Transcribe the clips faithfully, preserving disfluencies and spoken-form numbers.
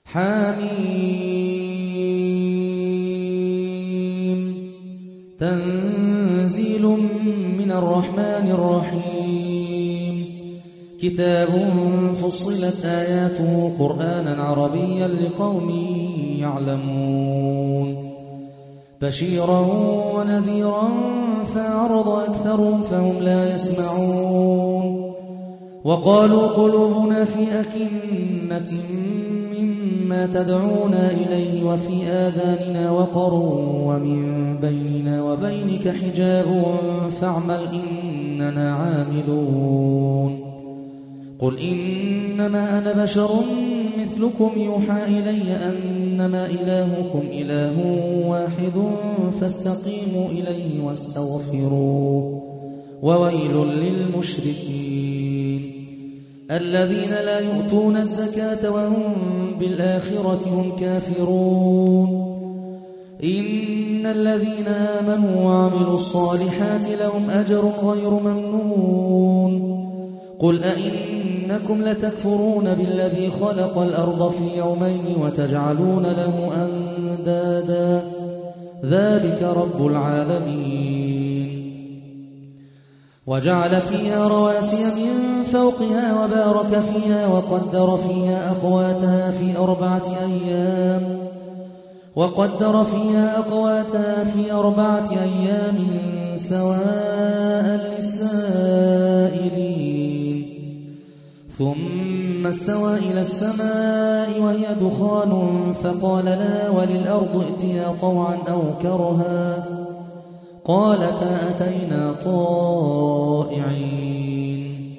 حميم تنزيل من الرحمن الرحيم كتاب فصلت آياته قرآنا عربيا لقوم يعلمون بشيرا ونذيرا فأعرض أكثرهم فهم لا يسمعون وقالوا قلوبنا في أكنة مما تدعونا إليه وفي آذاننا وقر ومن بيننا وبينك حجاب فاعمل إننا عاملون قل إنما أنا بشر مثلكم يوحى إلي أنما إلهكم إله واحد فاستقيموا إليه واستغفروه وويل للمشركين الذين لا يؤتون الزكاة وهم بالآخرة هم كافرون إن الذين آمنوا وعملوا الصالحات لهم أجر غير ممنون قل أئنكم لتكفرون بالذي خلق الأرض في يومين وتجعلون له أندادا ذلك رب العالمين وجعل فيها رواسي من فوقها وبارك فيها وقدر فيها أقواتها في أربعة أيام وقدر فيها أقواتها في أربعة أيام سواء للسائلين ثم استوى إلى السماء وهي دخان فقال لها وللأرض ائتيا طوعا أو كرها قالتا أتينا طائعين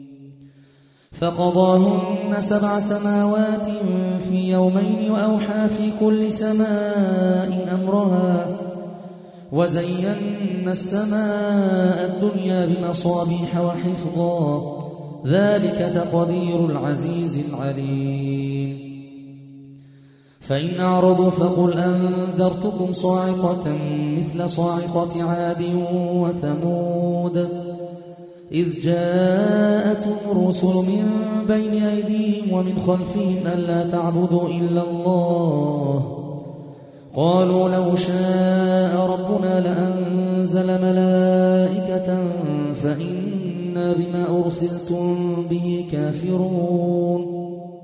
فقضاهن سبع سماوات في يومين وأوحى في كل سماء أمرها وزينا السماء الدنيا بمصابيح وحفظا ذلك تقدير العزيز العليم فإن أعرضوا فقل أنذرتكم صاعقة مثل صاعقة عاد وثمود إذ جاءتهم الرسل من بين أيديهم ومن خلفهم ألا تعبدوا إلا الله قالوا لو شاء ربنا لأنزل ملائكة فإنا بما أرسلتم به كافرون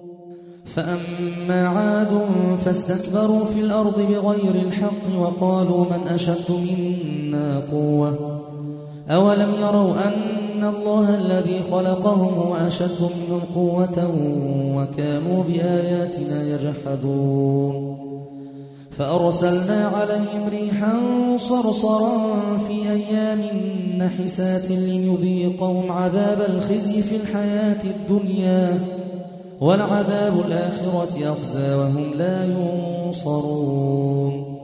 فأما عاد فاستكبروا في الأرض بغير الحق وقالوا من أشد منا قوة أولم يروا أن الله الذي خلقهم هو أشد منهم قوة وكانوا بآياتنا يجحدون فأرسلنا عليهم ريحا صرصرا في أيام نحسات ليذيقهم عذاب الخزي في الحياة الدنيا والعذاب الآخرة أخزى وهم لا ينصرون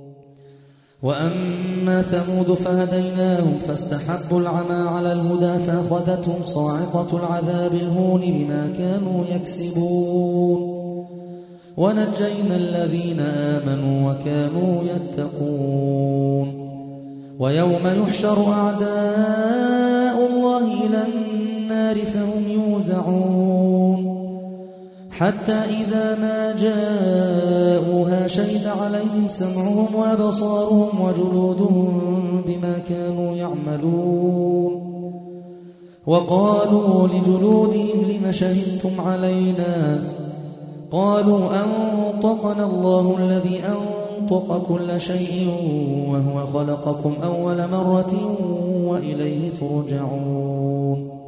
وأما ثمود فهديناهم فاستحبوا العمى على الهدى فأخذتهم صاعقة العذاب الهون بما كانوا يكسبون ونجينا الذين آمنوا وكانوا يتقون ويوم يحشر أعداء الله إلى النار فهم يوزعون حتى إذا ما جاءوها شهد عليهم سمعهم وأبصارهم وجلودهم بما كانوا يعملون وقالوا لجلودهم لم شهدتم علينا قالوا أنطقنا الله الذي أنطق كل شيء وهو خلقكم أول مرة وإليه ترجعون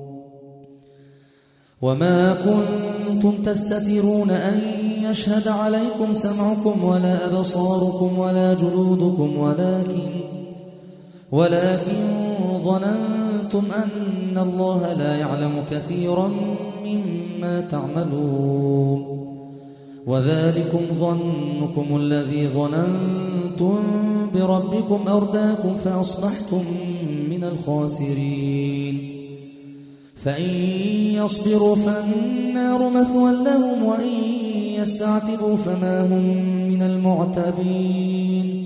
وما كنتم تستترون أن يشهد عليكم سمعكم ولا أبصاركم ولا جلودكم ولكن ولكن ظننتم أن الله لا يعلم كثيرا مما تعملون وذلكم ظنكم الذي ظننتم بربكم أرداكم فأصبحتم من الخاسرين فإن يصبروا فالنار مثوى لهم وإن يستعتبوا فما هم من المعتبين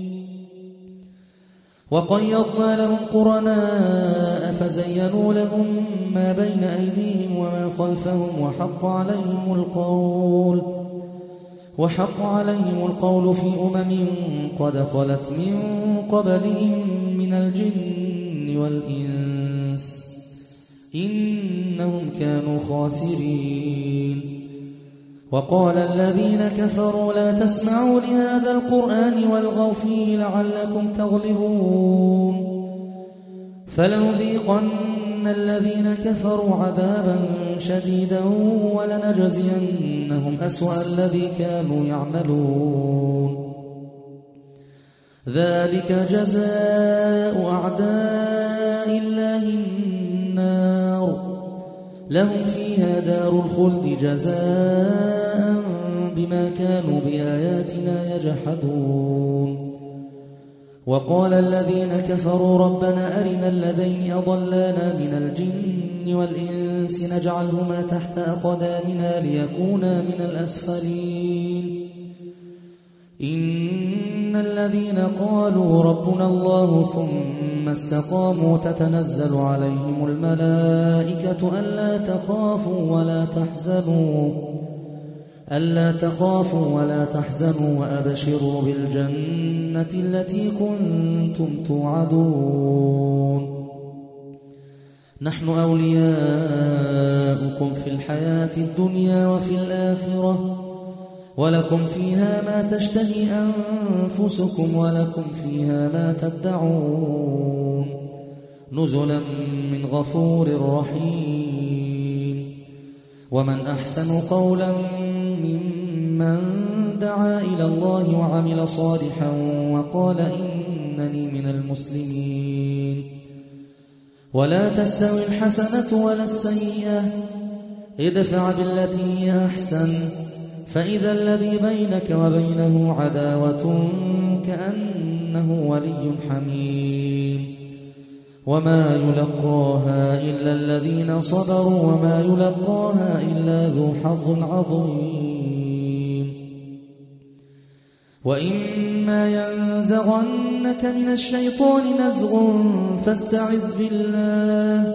وقيضنا لهم قرناء فزينوا لهم ما بين أيديهم وما خلفهم وحق عليهم القول وحق عليهم القول في أمم قد خلت من قبلهم من الجن والإنس إنهم كانوا خاسرين. وقال الذين كفروا لا تسمعوا لهذا القرآن والغوا فيه لعلكم تغلبون فلنذيقن الذين كفروا عذابا شديدا ولنجزينهم أسوأ الذي كانوا يعملون ذلك جزاء أعداء الله النار لهم فيها دار الخلد جزاء بما كانوا بآياتنا يجحدون. وقال الذين كفروا ربنا أرنا الذين أضلانا من الجن والإنس نجعلهما تحت أقدامنا ليكونا من الأسفلين إن الذين قالوا ربنا الله ثم استقاموا تتنزل عليهم الملائكة ألا تخافوا ولا تحزنوا ألا تخافوا ولا تحزنوا وأبشروا بالجنة التي كنتم توعدون نحن أولياؤكم في الحياة الدنيا وفي الآخرة ولكم فيها ما تشتهي أنفسكم ولكم فيها ما تدعون نزلا من غفور رحيم. ومن أحسن قولا ممن دعا إلى الله وعمل صالحا وقال إنني من المسلمين. ولا تستوي الحسنة ولا السيئة ادفع بالتي هي أحسن فإذا الذي بينك وبينه عداوة كأنه ولي حميم وما يلقاها إلا الذين صبروا وما يلقاها إلا ذو حظ عظيم. وإما ينزغنك من الشيطان نزغ فاستعذ بالله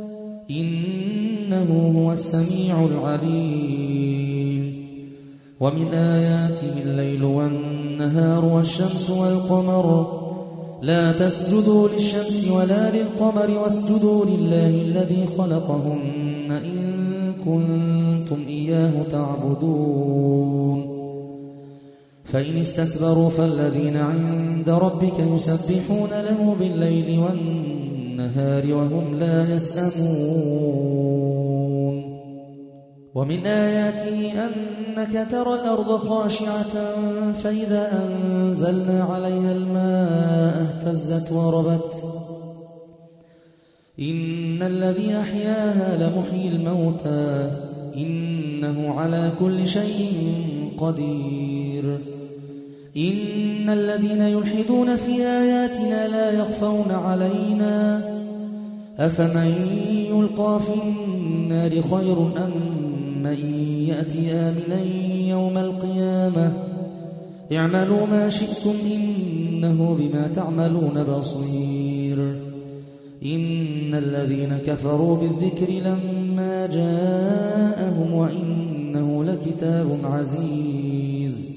إنه هو السميع العليم. ومن آياته الليل والنهار والشمس والقمر لا تسجدوا للشمس ولا للقمر واسجدوا لله الذي خلقهن إن كنتم إياه تعبدون. فإن استكبروا فالذين عند ربك يسبحون له بالليل والنهار وهم لا يسأمون. ومن آياته أنك ترى الأرض خاشعة فإذا أنزلنا عليها الماء اهتزت وربت إن الذي أحياها لمحيي الموتى إنه على كل شيء قدير. إن الذين يلحدون في آياتنا لا يخفون علينا أفمن يلقى في النار خير أم من يأتي آمنا يوم القيامة اعملوا ما شئتم إنه بما تعملون بصير. إن الذين كفروا بالذكر لما جاءهم وإنه لكتاب عزيز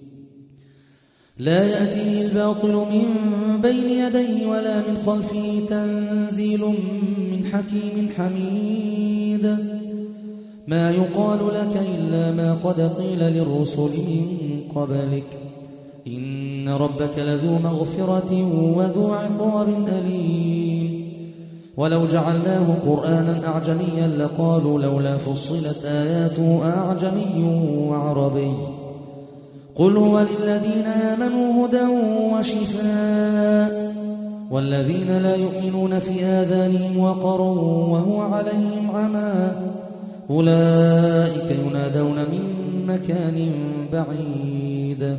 لا يأتيه الباطل من بين يديه ولا من خلفه تنزيل من حكيم حميد. ما يقال لك إلا ما قد قيل للرسل من قبلك إن ربك لذو مغفرة وذو عقاب أليم. ولو جعلناه قرآنا أعجميا لقالوا لولا فصلت آياته أعجمي وعربي قل هو للذين آمنوا هدى وشفاء والذين لا يؤمنون في آذانهم وقر وهو عليهم عمى أولئك ينادون من مكان بعيد.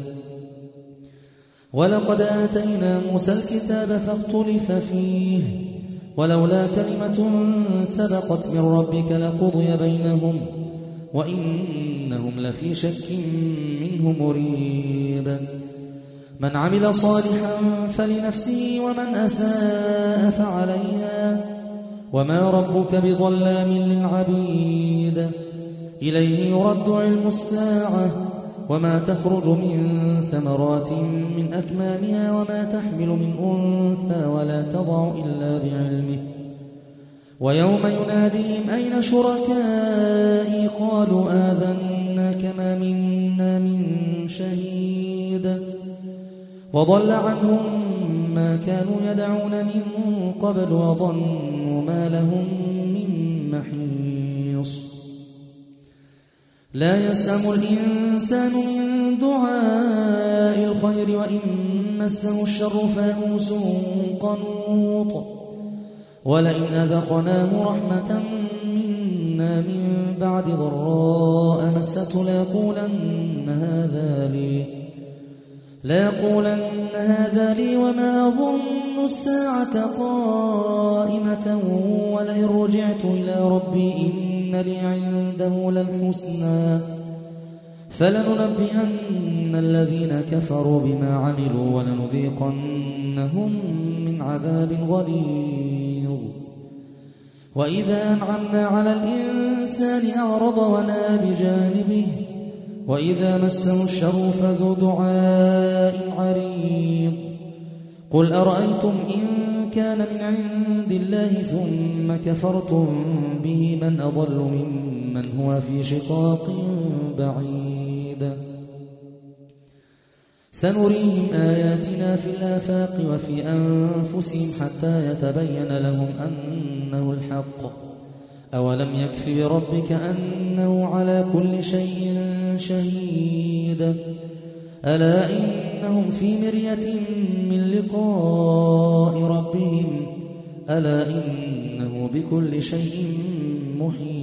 ولقد آتينا موسى الكتاب فاختلف فيه ولولا كلمة سبقت من ربك لقضي بينهم وإنهم لفي شك منه مريب. من عمل صالحا فلنفسه ومن أساء فعليها وما ربك بظلام للعبيد. إليه يرد علم الساعة وما تخرج من ثمرات من أكمامها وما تحمل من أنثى ولا تضع إلا بعلمه ويوم يناديهم أين شركائي قالوا آذناك ما منا من شهيد وضل عنهم ما كانوا يدعون من قبل وظنوا ما لهم من محيص لا يسأم الإنسان من دعاء الخير وإن مسه الشر فيئوس قنوط ولئن أذقناه رحمة منا من بعد ضراء مسته ليقولن هذا لي ليقولن هذا لي وما أظن الساعة قائمة ولئن رجعت إلى ربي إن لي عنده للحسنى فلننبئن الذين كفروا بما عملوا ولنذيقنهم من عذاب غليظ وإذا أنعمنا على الإنسان أعرض ونأى بجانبه وإذا مسه الشر فذو دعاء عريض قل أرأيتم إن كان من عند الله ثم كفرتم به من أضل ممن هو في شقاق بعيد سنريهم آياتنا في الآفاق وفي أنفسهم حتى يتبين لهم أنه الحق أولم يكف بربك أنه على كل شيء شهيد ألا إنهم في مرية من لقاء ربهم ألا إنه بكل شيء محيط